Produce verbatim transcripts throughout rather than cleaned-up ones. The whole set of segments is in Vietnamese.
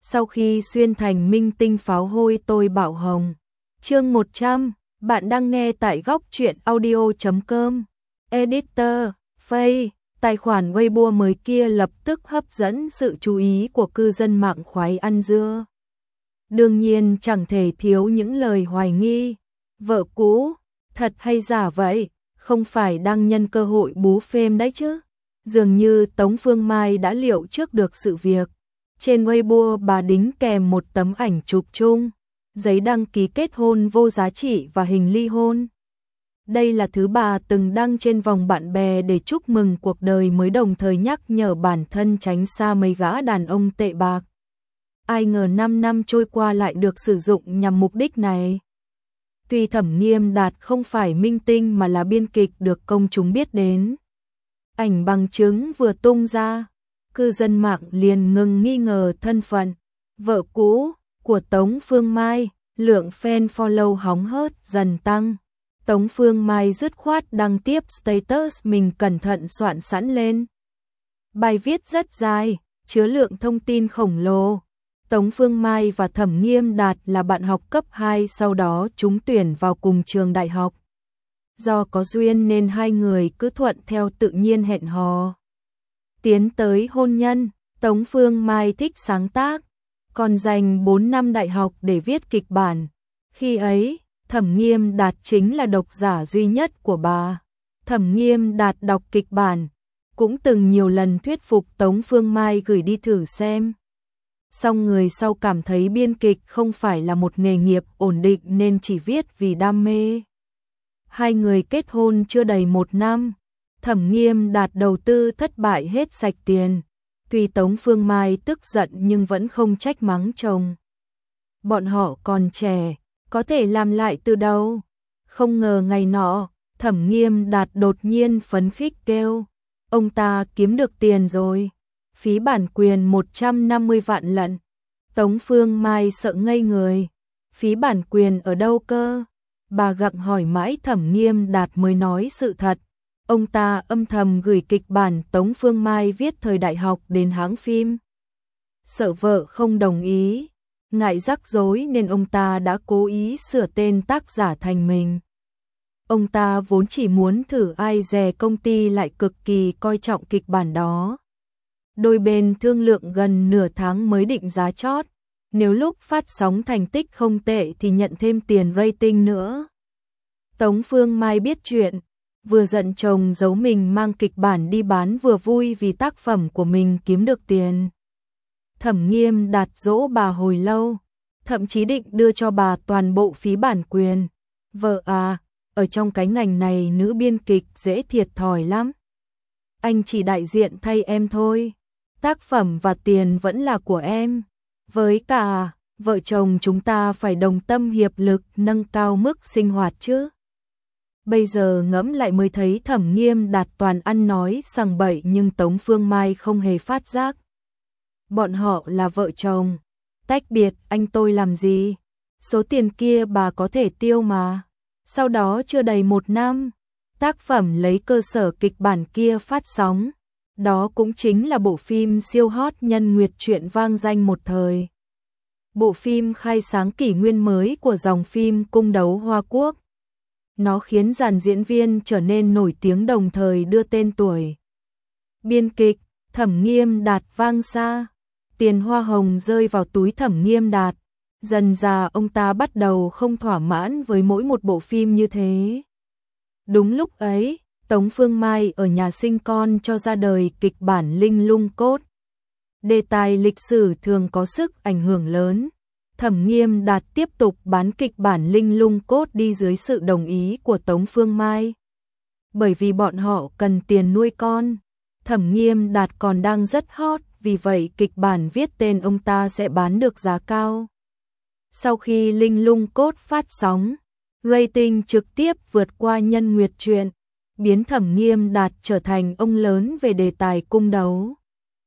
sau khi xuyên thành minh tinh pháo hôi tôi bạo hồng. Chương một trăm, bạn đang nghe tại góc truyện audio chấm com. Editor, Face, tài khoản Weibo mới kia lập tức hấp dẫn sự chú ý của cư dân mạng khoái ăn dưa. Đương nhiên chẳng thể thiếu những lời hoài nghi. Vợ cũ, thật hay giả vậy? Không phải đang nhân cơ hội bú phêm đấy chứ? Dường như Tống Phương Mai đã liệu trước được sự việc. Trên Weibo bà đính kèm một tấm ảnh chụp chung, giấy đăng ký kết hôn vô giá trị và hình ly hôn. Đây là thứ bà từng đăng trên vòng bạn bè để chúc mừng cuộc đời mới, đồng thời nhắc nhở bản thân tránh xa mấy gã đàn ông tệ bạc. Ai ngờ năm năm trôi qua lại được sử dụng nhằm mục đích này. Tuy Thẩm Nghiêm Đạt không phải minh tinh mà là biên kịch được công chúng biết đến. Ảnh bằng chứng vừa tung ra, cư dân mạng liền ngừng nghi ngờ thân phận vợ cũ của Tống Phương Mai, lượng fan follow hóng hớt dần tăng. Tống Phương Mai dứt khoát đăng tiếp status mình cẩn thận soạn sẵn lên. Bài viết rất dài, chứa lượng thông tin khổng lồ. Tống Phương Mai và Thẩm Nghiêm Đạt là bạn học cấp hai, sau đó trúng tuyển vào cùng trường đại học. Do có duyên nên hai người cứ thuận theo tự nhiên hẹn hò. Tiến tới hôn nhân, Tống Phương Mai thích sáng tác, còn dành bốn năm đại học để viết kịch bản. Khi ấy, Thẩm Nghiêm Đạt chính là độc giả duy nhất của bà. Thẩm Nghiêm Đạt đọc kịch bản, cũng từng nhiều lần thuyết phục Tống Phương Mai gửi đi thử xem. Song người sau cảm thấy biên kịch không phải là một nghề nghiệp ổn định nên chỉ viết vì đam mê. Hai người kết hôn chưa đầy một năm, Thẩm Nghiêm Đạt đầu tư thất bại hết sạch tiền. Tuy Tống Phương Mai tức giận nhưng vẫn không trách mắng chồng. Bọn họ còn trẻ, có thể làm lại từ đầu. Không ngờ ngày nọ, Thẩm Nghiêm Đạt đột nhiên phấn khích kêu, ông ta kiếm được tiền rồi. Phí bản quyền một trăm năm mươi vạn lận. Tống Phương Mai sợ ngây người. Phí bản quyền ở đâu cơ? Bà gặng hỏi mãi Thẩm Nghiêm Đạt mới nói sự thật. Ông ta âm thầm gửi kịch bản Tống Phương Mai viết thời đại học đến hãng phim. Sợ vợ không đồng ý, ngại rắc rối nên ông ta đã cố ý sửa tên tác giả thành mình. Ông ta vốn chỉ muốn thử ai dè công ty lại cực kỳ coi trọng kịch bản đó. Đôi bên thương lượng gần nửa tháng mới định giá chót. Nếu lúc phát sóng thành tích không tệ thì nhận thêm tiền rating nữa. Tống Phương Mai biết chuyện, vừa giận chồng giấu mình mang kịch bản đi bán, vừa vui vì tác phẩm của mình kiếm được tiền. Thẩm Nghiêm Đạt dỗ bà hồi lâu, thậm chí định đưa cho bà toàn bộ phí bản quyền. Vợ à, ở trong cái ngành này nữ biên kịch dễ thiệt thòi lắm. Anh chỉ đại diện thay em thôi. Tác phẩm và tiền vẫn là của em. Với cả, vợ chồng chúng ta phải đồng tâm hiệp lực nâng cao mức sinh hoạt chứ. Bây giờ ngẫm lại mới thấy Thẩm Nghiêm Đạt toàn ăn nói sằng bậy nhưng Tống Phương Mai không hề phát giác. Bọn họ là vợ chồng. Tách biệt anh tôi làm gì? Số tiền kia bà có thể tiêu mà. Sau đó chưa đầy một năm, tác phẩm lấy cơ sở kịch bản kia phát sóng. Đó cũng chính là bộ phim siêu hot Nhân Nguyệt truyện vang danh một thời. Bộ phim khai sáng kỷ nguyên mới của dòng phim cung đấu Hoa Quốc. Nó khiến dàn diễn viên trở nên nổi tiếng, đồng thời đưa tên tuổi biên kịch Thẩm Nghiêm Đạt vang xa. Tiền hoa hồng rơi vào túi Thẩm Nghiêm Đạt. Dần dà ông ta bắt đầu không thỏa mãn với mỗi một bộ phim như thế. Đúng lúc ấy, Tống Phương Mai ở nhà sinh con cho ra đời kịch bản Linh Lung Cốt. Đề tài lịch sử thường có sức ảnh hưởng lớn. Thẩm Nghiêm Đạt tiếp tục bán kịch bản Linh Lung Cốt đi dưới sự đồng ý của Tống Phương Mai. Bởi vì bọn họ cần tiền nuôi con. Thẩm Nghiêm Đạt còn đang rất hot, vì vậy kịch bản viết tên ông ta sẽ bán được giá cao. Sau khi Linh Lung Cốt phát sóng, rating trực tiếp vượt qua Nhân Nguyệt truyện, biến Thẩm Nghiêm Đạt trở thành ông lớn về đề tài cung đấu.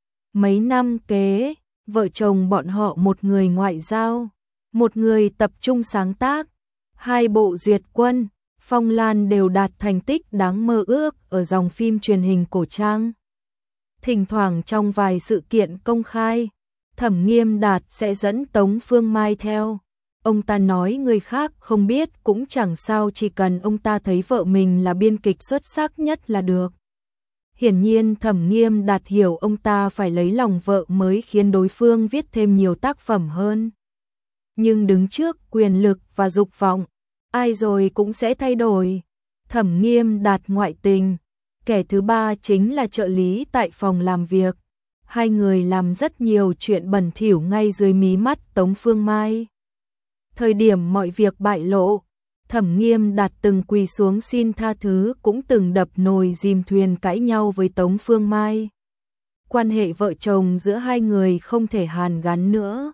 Mấy năm kế, vợ chồng bọn họ một người ngoại giao, một người tập trung sáng tác, hai bộ duyệt quân, Phong Lan đều đạt thành tích đáng mơ ước ở dòng phim truyền hình cổ trang. Thỉnh thoảng trong vài sự kiện công khai, Thẩm Nghiêm Đạt sẽ dẫn Tống Phương Mai theo. Ông ta nói người khác không biết cũng chẳng sao, chỉ cần ông ta thấy vợ mình là biên kịch xuất sắc nhất là được. Hiển nhiên Thẩm Nghiêm Đạt hiểu ông ta phải lấy lòng vợ mới khiến đối phương viết thêm nhiều tác phẩm hơn. Nhưng đứng trước quyền lực và dục vọng, ai rồi cũng sẽ thay đổi. Thẩm Nghiêm Đạt ngoại tình, kẻ thứ ba chính là trợ lý tại phòng làm việc. Hai người làm rất nhiều chuyện bẩn thỉu ngay dưới mí mắt Tống Phương Mai. Thời điểm mọi việc bại lộ, Thẩm Nghiêm Đạt từng quỳ xuống xin tha thứ, cũng từng đập nồi dìm thuyền cãi nhau với Tống Phương Mai. Quan hệ vợ chồng giữa hai người không thể hàn gắn nữa.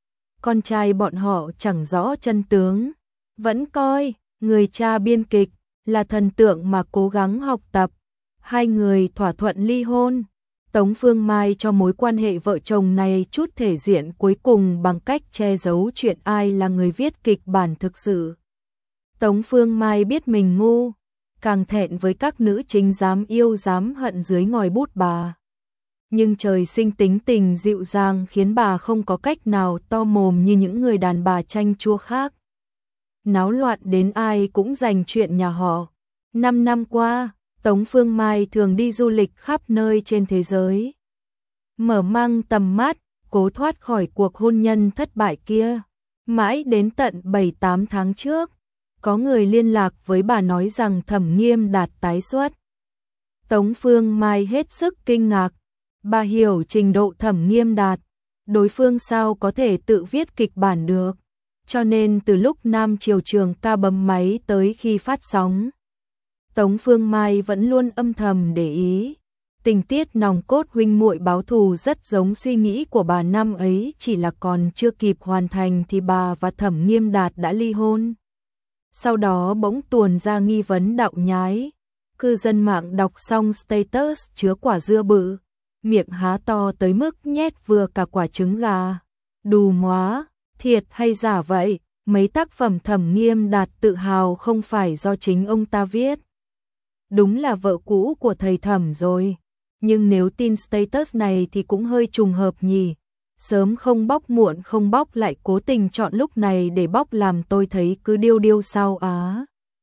Con trai bọn họ chẳng rõ chân tướng, vẫn coi người cha biên kịch là thần tượng mà cố gắng học tập. Hai người thỏa thuận ly hôn. Tống Phương Mai cho mối quan hệ vợ chồng này chút thể diện cuối cùng bằng cách che giấu chuyện ai là người viết kịch bản thực sự. Tống Phương Mai biết mình ngu, càng thẹn với các nữ chính dám yêu dám hận dưới ngòi bút bà. Nhưng trời sinh tính tình dịu dàng khiến bà không có cách nào to mồm như những người đàn bà chanh chua khác. Náo loạn đến ai cũng giành chuyện nhà họ. Năm năm qua, Tống Phương Mai thường đi du lịch khắp nơi trên thế giới. Mở mang tầm mắt, cố thoát khỏi cuộc hôn nhân thất bại kia. Mãi đến tận bảy tám tháng trước, có người liên lạc với bà nói rằng Thẩm Nghiêm Đạt tái xuất. Tống Phương Mai hết sức kinh ngạc. Bà hiểu trình độ Thẩm Nghiêm Đạt, đối phương sao có thể tự viết kịch bản được. Cho nên từ lúc Nam Triều Trường ca bấm máy tới khi phát sóng, Tống Phương Mai vẫn luôn âm thầm để ý. Tình tiết nòng cốt huynh muội báo thù rất giống suy nghĩ của bà năm ấy, chỉ là còn chưa kịp hoàn thành thì bà và Thẩm Nghiêm Đạt đã ly hôn. Sau đó bỗng tuồn ra nghi vấn đạo nhái. Cư dân mạng đọc xong status chứa quả dưa bự, miệng há to tới mức nhét vừa cả quả trứng gà. Đù móa, thiệt hay giả vậy? Mấy tác phẩm Thẩm Nghiêm Đạt tự hào không phải do chính ông ta viết. Đúng là vợ cũ của thầy Thẩm rồi. Nhưng nếu tin status này thì cũng hơi trùng hợp nhỉ. Sớm không bóc muộn không bóc lại cố tình chọn lúc này để bóc, làm tôi thấy cứ điêu điêu sao á.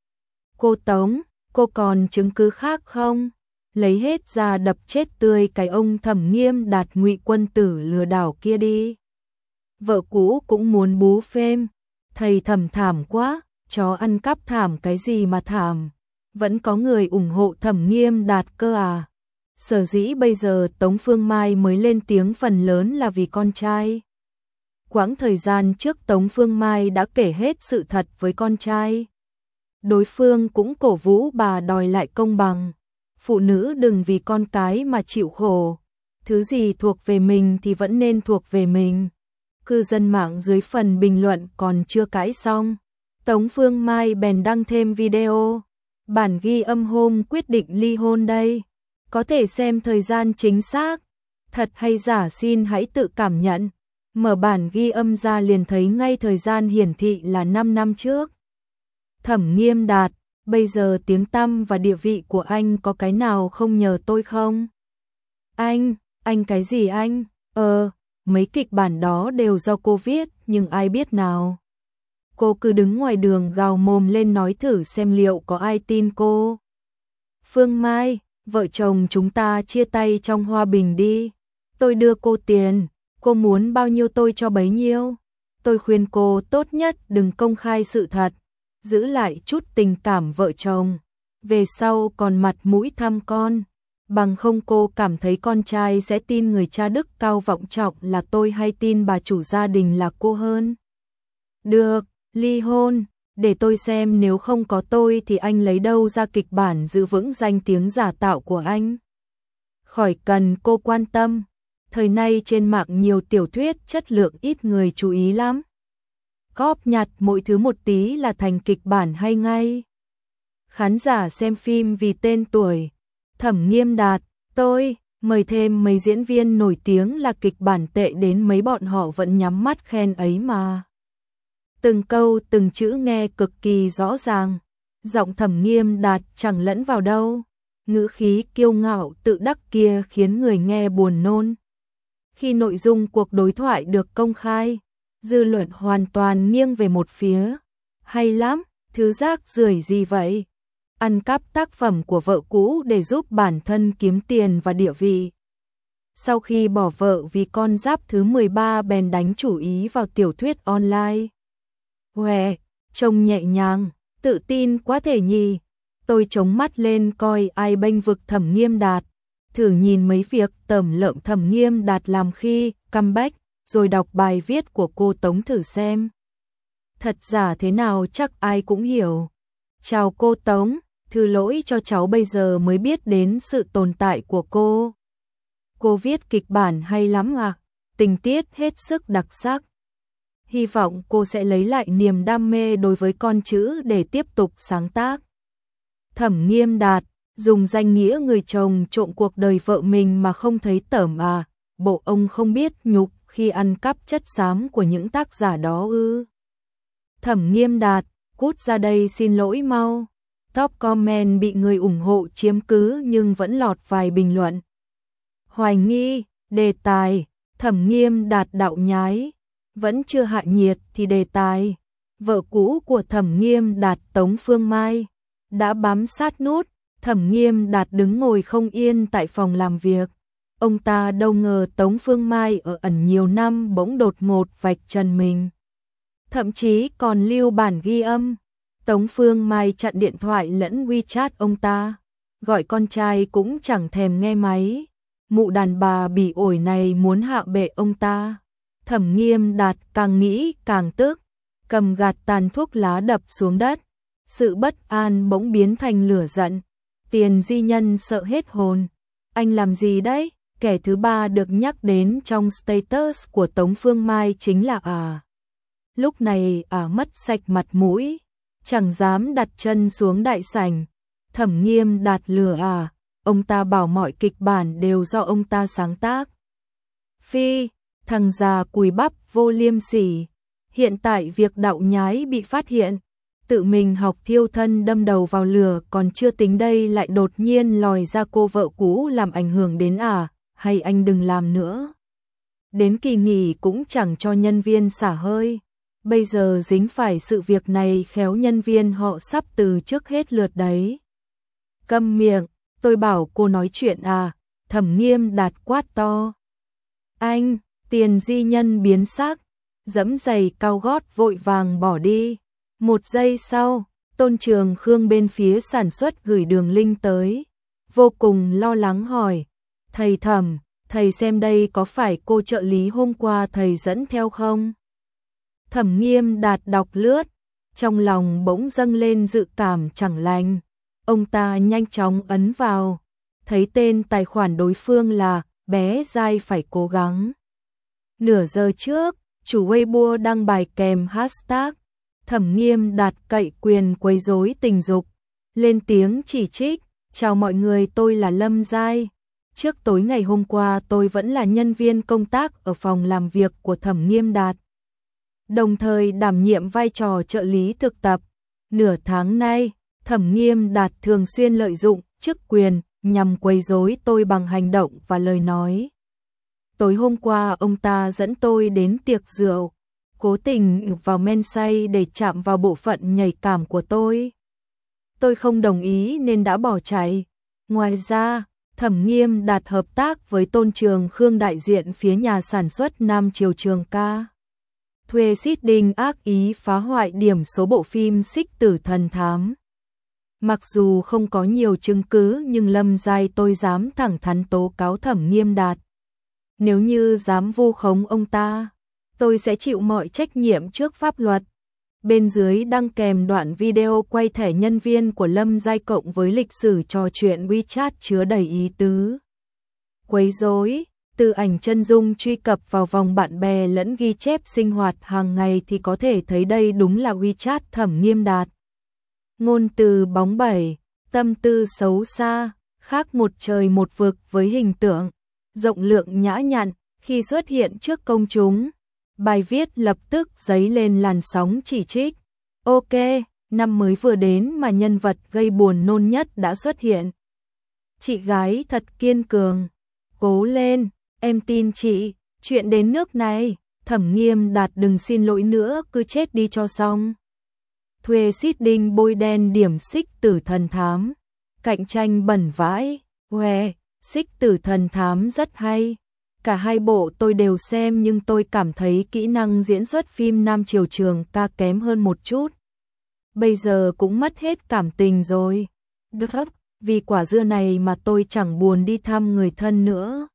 Cô Tống, cô còn chứng cứ khác không? Lấy hết ra đập chết tươi cái ông Thẩm Nghiêm Đạt ngụy quân tử lừa đảo kia đi. Vợ cũ cũng muốn bú phêm. Thầy Thẩm thảm quá, chó ăn cắp thảm cái gì mà thảm. Vẫn có người ủng hộ Thẩm Nghiêm Đạt cơ à. Sở dĩ bây giờ Tống Phương Mai mới lên tiếng phần lớn là vì con trai. Quãng thời gian trước Tống Phương Mai đã kể hết sự thật với con trai. Đối phương cũng cổ vũ bà đòi lại công bằng. Phụ nữ đừng vì con cái mà chịu khổ. Thứ gì thuộc về mình thì vẫn nên thuộc về mình. Cư dân mạng dưới phần bình luận còn chưa cãi xong, Tống Phương Mai bèn đăng thêm video. Bản ghi âm hôm quyết định ly hôn đây. Có thể xem thời gian chính xác. Thật hay giả xin hãy tự cảm nhận. Mở bản ghi âm ra liền thấy ngay thời gian hiển thị là năm năm trước. Thẩm Nghiêm Đạt, bây giờ tiếng tăm và địa vị của anh có cái nào không nhờ tôi không? Anh, anh cái gì anh? Ờ, mấy kịch bản đó đều do cô viết, nhưng ai biết nào. Cô cứ đứng ngoài đường gào mồm lên nói thử xem liệu có ai tin cô. Phương Mai, vợ chồng chúng ta chia tay trong hòa bình đi. Tôi đưa cô tiền, cô muốn bao nhiêu tôi cho bấy nhiêu. Tôi khuyên cô tốt nhất đừng công khai sự thật, giữ lại chút tình cảm vợ chồng. Về sau còn mặt mũi thăm con. Bằng không cô cảm thấy con trai sẽ tin người cha đức cao vọng trọng là tôi hay tin bà chủ gia đình là cô hơn. Được, ly hôn, để tôi xem nếu không có tôi thì anh lấy đâu ra kịch bản giữ vững danh tiếng giả tạo của anh. Khỏi cần cô quan tâm, thời nay trên mạng nhiều tiểu thuyết chất lượng ít người chú ý lắm. Góp nhặt mỗi thứ một tí là thành kịch bản hay ngay. Khán giả xem phim vì tên tuổi. Thẩm Nghiêm Đạt, tôi mời thêm mấy diễn viên nổi tiếng là kịch bản tệ đến mấy bọn họ vẫn nhắm mắt khen ấy mà. Từng câu từng chữ nghe cực kỳ rõ ràng. Giọng Thẩm Nghiêm Đạt chẳng lẫn vào đâu. Ngữ khí kiêu ngạo tự đắc kia khiến người nghe buồn nôn. Khi nội dung cuộc đối thoại được công khai, dư luận hoàn toàn nghiêng về một phía. Hay lắm, thứ rác rưởi gì vậy? Ăn cắp tác phẩm của vợ cũ để giúp bản thân kiếm tiền và địa vị. Sau khi bỏ vợ vì con giáp thứ mười ba bèn đánh chủ ý vào tiểu thuyết online. Huề, trông nhẹ nhàng, tự tin quá thể nhỉ. Tôi chống mắt lên coi ai bênh vực Thẩm Nghiêm Đạt. Thử nhìn mấy việc tẩm lợm Thẩm Nghiêm Đạt làm khi comeback, rồi đọc bài viết của cô Tống thử xem. Thật giả thế nào chắc ai cũng hiểu. Chào cô Tống, thứ lỗi cho cháu bây giờ mới biết đến sự tồn tại của cô. Cô viết kịch bản hay lắm à, tình tiết hết sức đặc sắc. Hy vọng cô sẽ lấy lại niềm đam mê đối với con chữ để tiếp tục sáng tác. Thẩm Nghiêm Đạt, dùng danh nghĩa người chồng trộm cuộc đời vợ mình mà không thấy tởm à, bộ ông không biết nhục khi ăn cắp chất xám của những tác giả đó ư. Thẩm Nghiêm Đạt, cút ra đây xin lỗi mau. Top comment bị người ủng hộ chiếm cứ nhưng vẫn lọt vài bình luận. Hoài nghi, đề tài, Thẩm Nghiêm Đạt đạo nhái, vẫn chưa hạ nhiệt thì đề tài. Vợ cũ của Thẩm Nghiêm Đạt Tống Phương Mai đã bám sát nút. Thẩm Nghiêm Đạt đứng ngồi không yên tại phòng làm việc. Ông ta đâu ngờ Tống Phương Mai ở ẩn nhiều năm bỗng đột ngột vạch trần mình. Thậm chí còn lưu bản ghi âm. Tống Phương Mai chặn điện thoại lẫn WeChat ông ta. Gọi con trai cũng chẳng thèm nghe máy. Mụ đàn bà bỉ ổi này muốn hạ bệ ông ta. Thẩm Nghiêm Đạt càng nghĩ càng tức. Cầm gạt tàn thuốc lá đập xuống đất. Sự bất an bỗng biến thành lửa giận. Tiền Di Nhân sợ hết hồn. Anh làm gì đấy? Kẻ thứ ba được nhắc đến trong status của Tống Phương Mai chính là à. Lúc này à mất sạch mặt mũi. Chẳng dám đặt chân xuống đại sảnh. Thẩm Nghiêm Đạt lừa à. Ông ta bảo mọi kịch bản đều do ông ta sáng tác. Phi, thằng già cùi bắp vô liêm sỉ. Hiện tại việc đạo nhái bị phát hiện. Tự mình học thiêu thân đâm đầu vào lửa còn chưa tính đây lại đột nhiên lòi ra cô vợ cũ làm ảnh hưởng đến à, hay anh đừng làm nữa. Đến kỳ nghỉ cũng chẳng cho nhân viên xả hơi. Bây giờ dính phải sự việc này khéo nhân viên họ sắp từ trước hết lượt đấy. Câm miệng, tôi bảo cô nói chuyện à, Thẩm Nghiêm Đạt quát to. Anh, Tiền Di Nhân biến sắc, dẫm giày cao gót vội vàng bỏ đi. Một giây sau, Tôn Trường Khương bên phía sản xuất gửi đường link tới. Vô cùng lo lắng hỏi. Thầy Thẩm, thầy xem đây có phải cô trợ lý hôm qua thầy dẫn theo không? Thẩm Nghiêm Đạt đọc lướt. Trong lòng bỗng dâng lên dự cảm chẳng lành. Ông ta nhanh chóng ấn vào. Thấy tên tài khoản đối phương là bé dai phải cố gắng. Nửa giờ trước, chủ Weibo đăng bài kèm hashtag Thẩm Nghiêm Đạt cậy quyền quấy rối tình dục, lên tiếng chỉ trích. Chào mọi người, tôi là Lâm Giai. Trước tối ngày hôm qua tôi vẫn là nhân viên công tác ở phòng làm việc của Thẩm Nghiêm Đạt, đồng thời đảm nhiệm vai trò trợ lý thực tập. Nửa tháng nay, Thẩm Nghiêm Đạt thường xuyên lợi dụng chức quyền nhằm quấy rối tôi bằng hành động và lời nói. Tối hôm qua ông ta dẫn tôi đến tiệc rượu, cố tình vào men say để chạm vào bộ phận nhạy cảm của tôi. Tôi không đồng ý nên đã bỏ chạy. Ngoài ra, Thẩm Nghiêm Đạt hợp tác với Tôn Trường Khương đại diện phía nhà sản xuất Nam Triều Trường Ca. Thuê seeding ác ý phá hoại điểm số bộ phim Xích Tử Thần Thám. Mặc dù không có nhiều chứng cứ nhưng Lâm Giai tôi dám thẳng thắn tố cáo Thẩm Nghiêm Đạt. Nếu như dám vu khống ông ta, tôi sẽ chịu mọi trách nhiệm trước pháp luật. Bên dưới đăng kèm đoạn video quay thẻ nhân viên của Lâm Giai cộng với lịch sử trò chuyện WeChat chứa đầy ý tứ quấy rối. Từ ảnh chân dung truy cập vào vòng bạn bè lẫn ghi chép sinh hoạt hàng ngày thì có thể thấy đây đúng là WeChat Thẩm Nghiêm Đạt. Ngôn từ bóng bẩy, tâm tư xấu xa, khác một trời một vực với hình tượng rộng lượng nhã nhặn khi xuất hiện trước công chúng. Bài viết lập tức dấy lên làn sóng chỉ trích. Ok, năm mới vừa đến mà nhân vật gây buồn nôn nhất đã xuất hiện. Chị gái thật kiên cường. Cố lên, em tin chị. Chuyện đến nước này, Thẩm Nghiêm Đạt đừng xin lỗi nữa, cứ chết đi cho xong. Thuê seeding bôi đen điểm xích tử thần thám. Cạnh tranh bẩn vãi, hoe, xích tử thần thám rất hay. Cả hai bộ tôi đều xem nhưng tôi cảm thấy kỹ năng diễn xuất phim Nam Triều Trường Ca kém hơn một chút. Bây giờ cũng mất hết cảm tình rồi. Được hấp, vì quả dưa này mà tôi chẳng buồn đi thăm người thân nữa.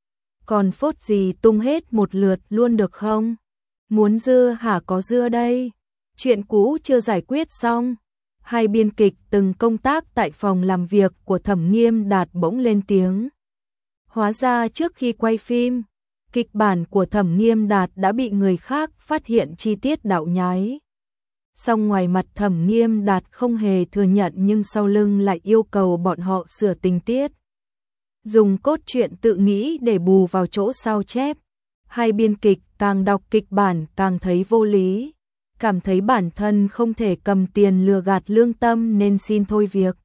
Còn phốt gì tung hết một lượt luôn được không? Muốn dưa hả, có dưa đây. Chuyện cũ chưa giải quyết xong. Hai biên kịch từng công tác tại phòng làm việc của Thẩm Nghiêm Đạt bỗng lên tiếng. Hóa ra trước khi quay phim, kịch bản của Thẩm Nghiêm Đạt đã bị người khác phát hiện chi tiết đạo nhái. Song ngoài mặt Thẩm Nghiêm Đạt không hề thừa nhận nhưng sau lưng lại yêu cầu bọn họ sửa tình tiết. Dùng cốt truyện tự nghĩ để bù vào chỗ sao chép. Hai biên kịch càng đọc kịch bản càng thấy vô lý. Cảm thấy bản thân không thể cầm tiền lừa gạt lương tâm nên xin thôi việc.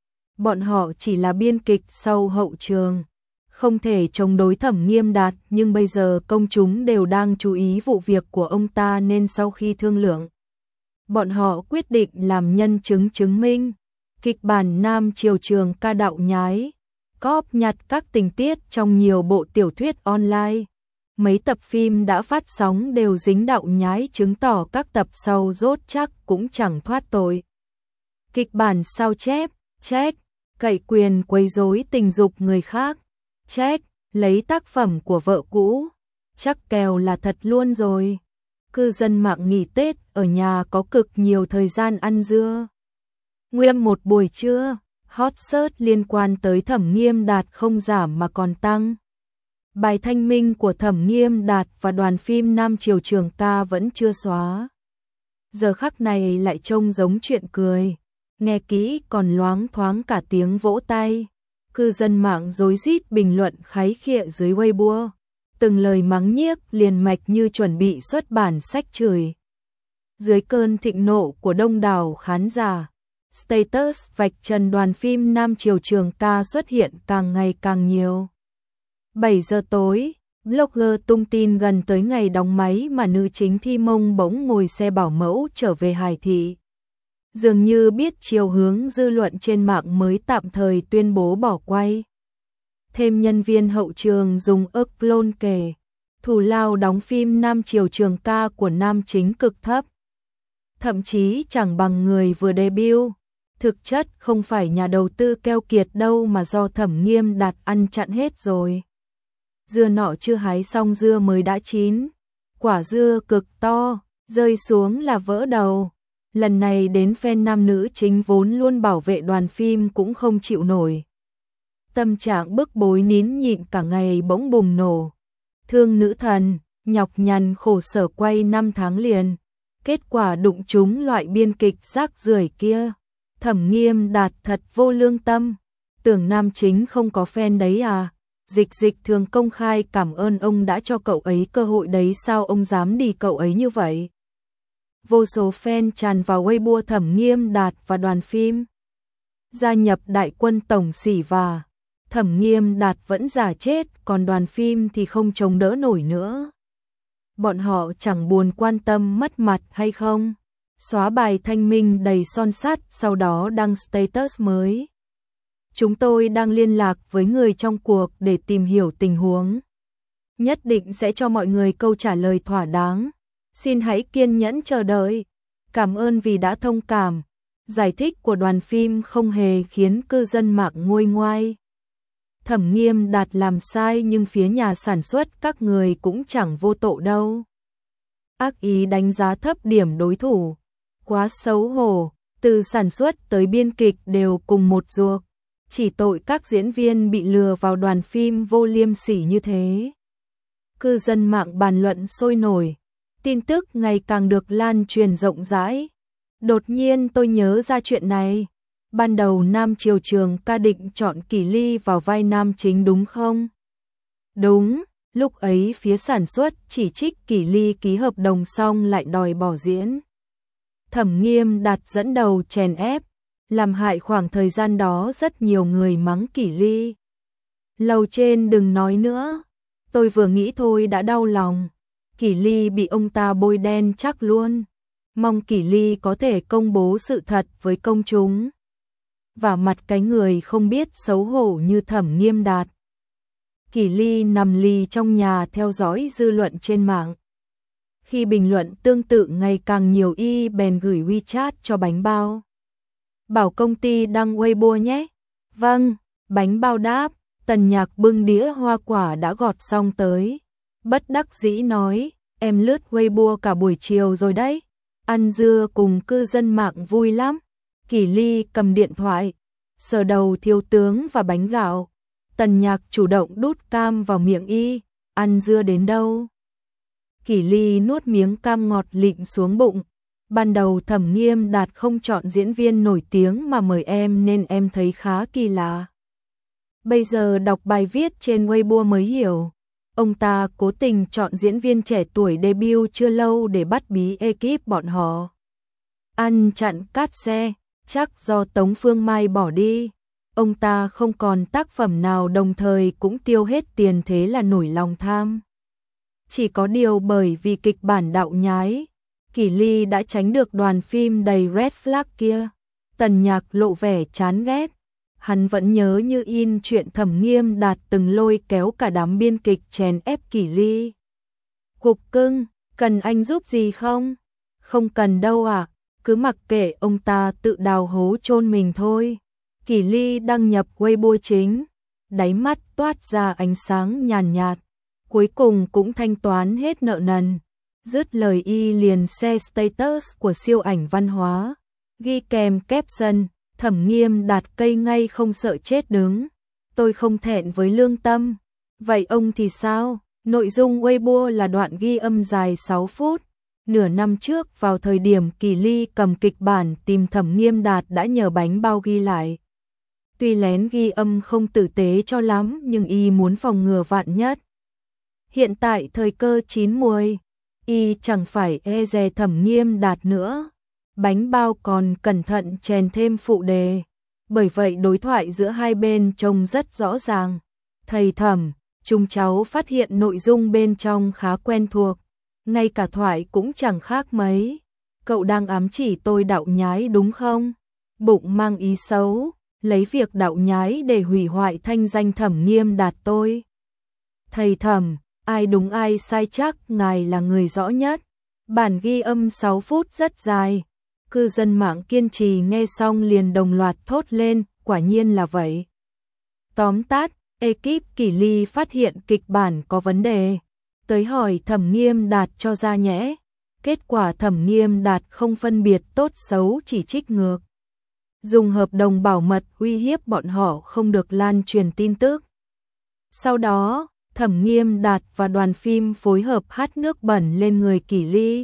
Bọn họ chỉ là biên kịch sau hậu trường, không thể chống đối Thẩm Nghiêm Đạt, nhưng bây giờ công chúng đều đang chú ý vụ việc của ông ta nên sau khi thương lượng, bọn họ quyết định làm nhân chứng chứng minh. Kịch bản Nam Triều Trường Ca đạo nhái, cóp nhặt các tình tiết trong nhiều bộ tiểu thuyết online. Mấy tập phim đã phát sóng đều dính đạo nhái, chứng tỏ các tập sau rốt chắc cũng chẳng thoát tội. Kịch bản sao chép, check, cậy quyền quấy rối tình dục người khác, check, lấy tác phẩm của vợ cũ, chắc kèo là thật luôn rồi. Cư dân mạng nghỉ Tết ở nhà có cực nhiều thời gian ăn dưa. Nguyên một buổi trưa, hot search liên quan tới Thẩm Nghiêm Đạt không giảm mà còn tăng. Bài thanh minh của Thẩm Nghiêm Đạt và đoàn phim Nam Triều Trường Ca vẫn chưa xóa. Giờ khắc này lại trông giống chuyện cười, nghe kỹ còn loáng thoáng cả tiếng vỗ tay. Cư dân mạng rối rít bình luận khái khịa dưới Weibo, từng lời mắng nhiếc liền mạch như chuẩn bị xuất bản sách chửi. Dưới cơn thịnh nộ của đông đảo khán giả, status vạch trần đoàn phim Nam Triều Trường Ca xuất hiện càng ngày càng nhiều. bảy giờ tối, blogger tung tin gần tới ngày đóng máy mà nữ chính Thi Mông bỗng ngồi xe bảo mẫu trở về Hải Thị. Dường như biết chiều hướng dư luận trên mạng mới tạm thời tuyên bố bỏ quay. Thêm nhân viên hậu trường dùng ức clone kể, thù lao đóng phim Nam Triều Trường Ca của nam chính cực thấp. Thậm chí chẳng bằng người vừa debut. Thực chất không phải nhà đầu tư keo kiệt đâu mà do Thẩm Nghiêm Đạt ăn chặn hết rồi. Dưa nọ chưa hái xong dưa mới đã chín. Quả dưa cực to, rơi xuống là vỡ đầu. Lần này đến fan nam nữ chính vốn luôn bảo vệ đoàn phim cũng không chịu nổi. Tâm trạng bức bối nín nhịn cả ngày bỗng bùng nổ. Thương nữ thần, nhọc nhằn khổ sở quay năm tháng liền. Kết quả đụng trúng loại biên kịch rác rưởi kia. Thẩm Nghiêm Đạt thật vô lương tâm. Tưởng nam chính không có fan đấy à? Dịch Dịch thường công khai cảm ơn ông đã cho cậu ấy cơ hội đấy, sao ông dám đi cậu ấy như vậy? Vô số fan tràn vào Weibo Thẩm Nghiêm Đạt và đoàn phim. Gia nhập đại quân tổng xỉ và Thẩm Nghiêm Đạt vẫn giả chết, còn đoàn phim thì không chống đỡ nổi nữa. Bọn họ chẳng buồn quan tâm mất mặt hay không. Xóa bài thanh minh đầy son sắt, sau đó đăng status mới. Chúng tôi đang liên lạc với người trong cuộc để tìm hiểu tình huống. Nhất định sẽ cho mọi người câu trả lời thỏa đáng. Xin hãy kiên nhẫn chờ đợi. Cảm ơn vì đã thông cảm. Giải thích của đoàn phim không hề khiến cư dân mạng nguôi ngoai. Thẩm Nghiêm Đạt làm sai nhưng phía nhà sản xuất các người cũng chẳng vô tội đâu. Ác ý đánh giá thấp điểm đối thủ. Quá xấu hổ, từ sản xuất tới biên kịch đều cùng một ruột. Chỉ tội các diễn viên bị lừa vào đoàn phim vô liêm sỉ như thế. Cư dân mạng bàn luận sôi nổi. Tin tức ngày càng được lan truyền rộng rãi. Đột nhiên tôi nhớ ra chuyện này. Ban đầu Nam Triều Trường Ca định chọn Kỷ Ly vào vai nam chính đúng không? Đúng, lúc ấy phía sản xuất chỉ trích Kỷ Ly ký hợp đồng xong lại đòi bỏ diễn. Thẩm Nghiêm Đạt dẫn đầu chèn ép, làm hại khoảng thời gian đó rất nhiều người mắng Kỷ Ly. Lầu trên đừng nói nữa, Tôi vừa nghĩ thôi đã đau lòng. Kỷ Ly bị ông ta bôi đen chắc luôn. Mong Kỷ Ly có thể công bố sự thật với công chúng. Và mặt cái người không biết xấu hổ như Thẩm Nghiêm Đạt. Kỷ Ly nằm lì trong nhà theo dõi dư luận trên mạng. Khi bình luận tương tự ngày càng nhiều, y bèn gửi WeChat cho Bánh Bao. Bảo công ty đăng Weibo nhé. Vâng, Bánh Bao đáp. Tần Nhạc bưng đĩa hoa quả đã gọt xong tới. Bất đắc dĩ nói, em lướt Weibo cả buổi chiều rồi đấy. Ăn dưa cùng cư dân mạng vui lắm. Kỷ Ly cầm điện thoại, sờ đầu thiếu tướng và bánh gạo. Tần Nhạc chủ động đút cam vào miệng y, ăn dưa đến đâu. Kỷ Ly nuốt miếng cam ngọt lịm xuống bụng. Ban đầu Thẩm Nghiêm Đạt không chọn diễn viên nổi tiếng mà mời em nên em thấy khá kỳ lạ. Bây giờ đọc bài viết trên Weibo mới hiểu. Ông ta cố tình chọn diễn viên trẻ tuổi debut chưa lâu để bắt bí ekip bọn họ. Ăn chặn cát xe, chắc do Tống Phương Mai bỏ đi. Ông ta không còn tác phẩm nào, đồng thời cũng tiêu hết tiền, thế là nổi lòng tham. Chỉ có điều bởi vì kịch bản đạo nhái, Kỷ Ly đã tránh được đoàn phim đầy red flag kia. Tần Nhạc lộ vẻ chán ghét. Hắn vẫn nhớ như in chuyện Thẩm Nghiêm Đạt từng lôi kéo cả đám biên kịch chèn ép Kỷ Ly. Cục cưng, cần anh giúp gì không? Không cần đâu ạ, à, cứ mặc kệ ông ta tự đào hố chôn mình thôi. Kỷ Ly đăng nhập Weibo chính, đáy mắt toát ra ánh sáng nhàn nhạt, cuối cùng cũng thanh toán hết nợ nần. Dứt lời y liền share status của siêu ảnh văn hóa, ghi kèm caption, Thẩm Nghiêm Đạt cây ngay không sợ chết đứng. Tôi không thẹn với lương tâm. Vậy ông thì sao? Nội dung Weibo là đoạn ghi âm dài sáu phút. Nửa năm trước vào thời điểm Kỷ Ly cầm kịch bản tìm Thẩm Nghiêm Đạt đã nhờ Bánh Bao ghi lại. Tuy lén ghi âm không tử tế cho lắm nhưng y muốn phòng ngừa vạn nhất. Hiện tại thời cơ chín muồi, y chẳng phải e dè Thẩm Nghiêm Đạt nữa. Bánh Bao còn cẩn thận chèn thêm phụ đề. Bởi vậy đối thoại giữa hai bên trông rất rõ ràng. Thầy Thẩm, chúng cháu phát hiện nội dung bên trong khá quen thuộc. Ngay cả thoại cũng chẳng khác mấy. Cậu đang ám chỉ tôi đạo nhái đúng không? Bụng mang ý xấu, lấy việc đạo nhái để hủy hoại thanh danh Thẩm Nghiêm Đạt tôi. Thầy Thẩm, ai đúng ai sai chắc ngài là người rõ nhất. Bản ghi âm sáu phút rất dài. Cư dân mạng kiên trì nghe xong liền đồng loạt thốt lên, quả nhiên là vậy. Tóm tắt, ekip Kỷ Ly phát hiện kịch bản có vấn đề. Tới hỏi Thẩm Nghiêm Đạt cho ra nhẽ. Kết quả Thẩm Nghiêm Đạt không phân biệt tốt xấu, chỉ trích ngược. Dùng hợp đồng bảo mật uy hiếp bọn họ không được lan truyền tin tức. Sau đó, Thẩm Nghiêm Đạt và đoàn phim phối hợp hát nước bẩn lên người Kỷ Ly.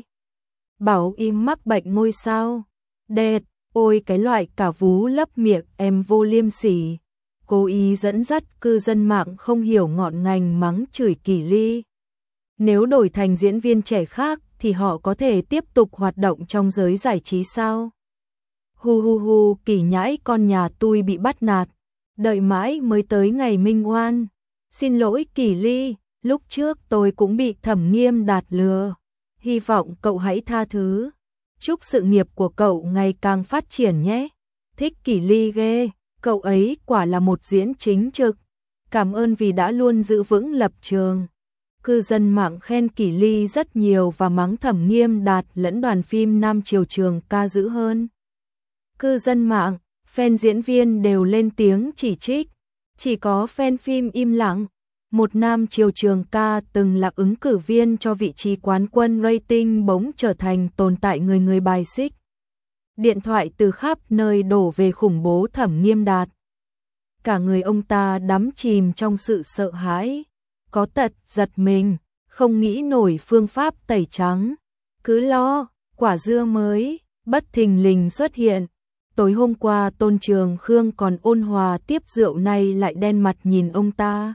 Bảo im mắc bệnh ngôi sao. Đệt, ôi cái loại cả vú lấp miệng em vô liêm sỉ. Cố ý dẫn dắt cư dân mạng không hiểu ngọn ngành mắng chửi Kỷ Ly. Nếu đổi thành diễn viên trẻ khác thì họ có thể tiếp tục hoạt động trong giới giải trí sao? Hu hu hu, Kỷ nhãi con nhà tôi bị bắt nạt. Đợi mãi mới tới ngày minh oan. Xin lỗi Kỷ Ly, lúc trước tôi cũng bị Thẩm Nghiêm Đạt lừa. Hy vọng cậu hãy tha thứ. Chúc sự nghiệp của cậu ngày càng phát triển nhé. Thích Kỷ Ly ghê, cậu ấy quả là một diễn chính trực. Cảm ơn vì đã luôn giữ vững lập trường. Cư dân mạng khen Kỷ Ly rất nhiều và mắng Thẩm Nghiêm Đạt lẫn đoàn phim Nam Triều Trường Ca dữ hơn. Cư dân mạng, fan diễn viên đều lên tiếng chỉ trích. Chỉ có fan phim im lặng. Một Nam Triều Trường Ca từng là ứng cử viên cho vị trí quán quân rating bỗng trở thành tồn tại người người bài xích. Điện thoại từ khắp nơi đổ về khủng bố Thẩm Nghiêm Đạt. Cả người ông ta đắm chìm trong sự sợ hãi, có tật giật mình, không nghĩ nổi phương pháp tẩy trắng. Cứ lo, quả dưa mới, bất thình lình xuất hiện. Tối hôm qua Tôn Trường Khương còn ôn hòa tiếp rượu, nay lại đen mặt nhìn ông ta.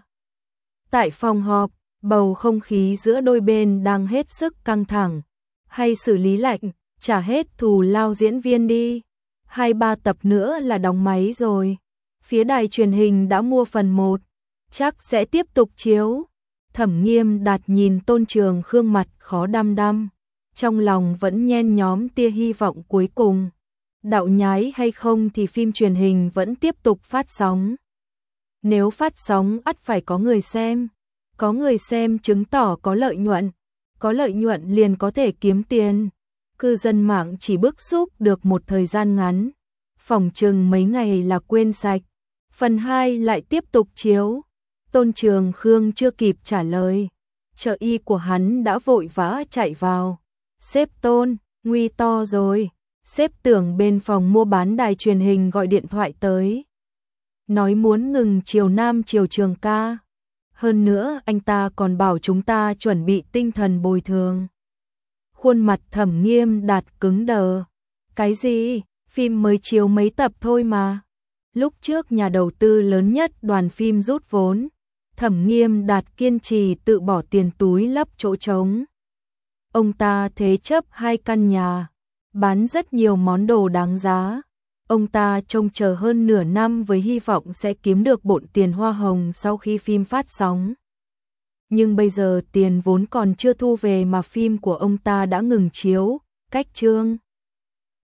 Tại phòng họp, bầu không khí giữa đôi bên đang hết sức căng thẳng. Hay xử lý lệnh, trả hết thù lao diễn viên đi. Hai ba tập nữa là đóng máy rồi. Phía đài truyền hình đã mua phần một, chắc sẽ tiếp tục chiếu. Thẩm Nghiêm Đạt nhìn Tôn Trường Khương mặt khó đăm đăm, trong lòng vẫn nhen nhóm tia hy vọng cuối cùng. Đạo nhái hay không thì phim truyền hình vẫn tiếp tục phát sóng. Nếu phát sóng ắt phải có người xem, có người xem chứng tỏ có lợi nhuận, có lợi nhuận liền có thể kiếm tiền. Cư dân mạng chỉ bức xúc được một thời gian ngắn, phỏng chừng mấy ngày là quên sạch. Phần hai lại tiếp tục chiếu. Tôn Trường Khương chưa kịp trả lời, trợ y của hắn đã vội vã chạy vào. Sếp Tôn, nguy to rồi. Sếp Tưởng bên phòng mua bán đài truyền hình gọi điện thoại tới, nói muốn ngừng chiều nam chiều Trường ca. Hơn nữa anh ta còn bảo chúng ta chuẩn bị tinh thần bồi thường. Khuôn mặt Thẩm Nghiêm Đạt cứng đờ. Cái gì? Phim mới chiếu mấy tập thôi mà. Lúc trước nhà đầu tư lớn nhất đoàn phim rút vốn, Thẩm Nghiêm Đạt kiên trì tự bỏ tiền túi lấp chỗ trống. Ông ta thế chấp hai căn nhà, bán rất nhiều món đồ đáng giá. Ông ta trông chờ hơn nửa năm với hy vọng sẽ kiếm được bộn tiền hoa hồng sau khi phim phát sóng. Nhưng bây giờ tiền vốn còn chưa thu về mà phim của ông ta đã ngừng chiếu, cách chương.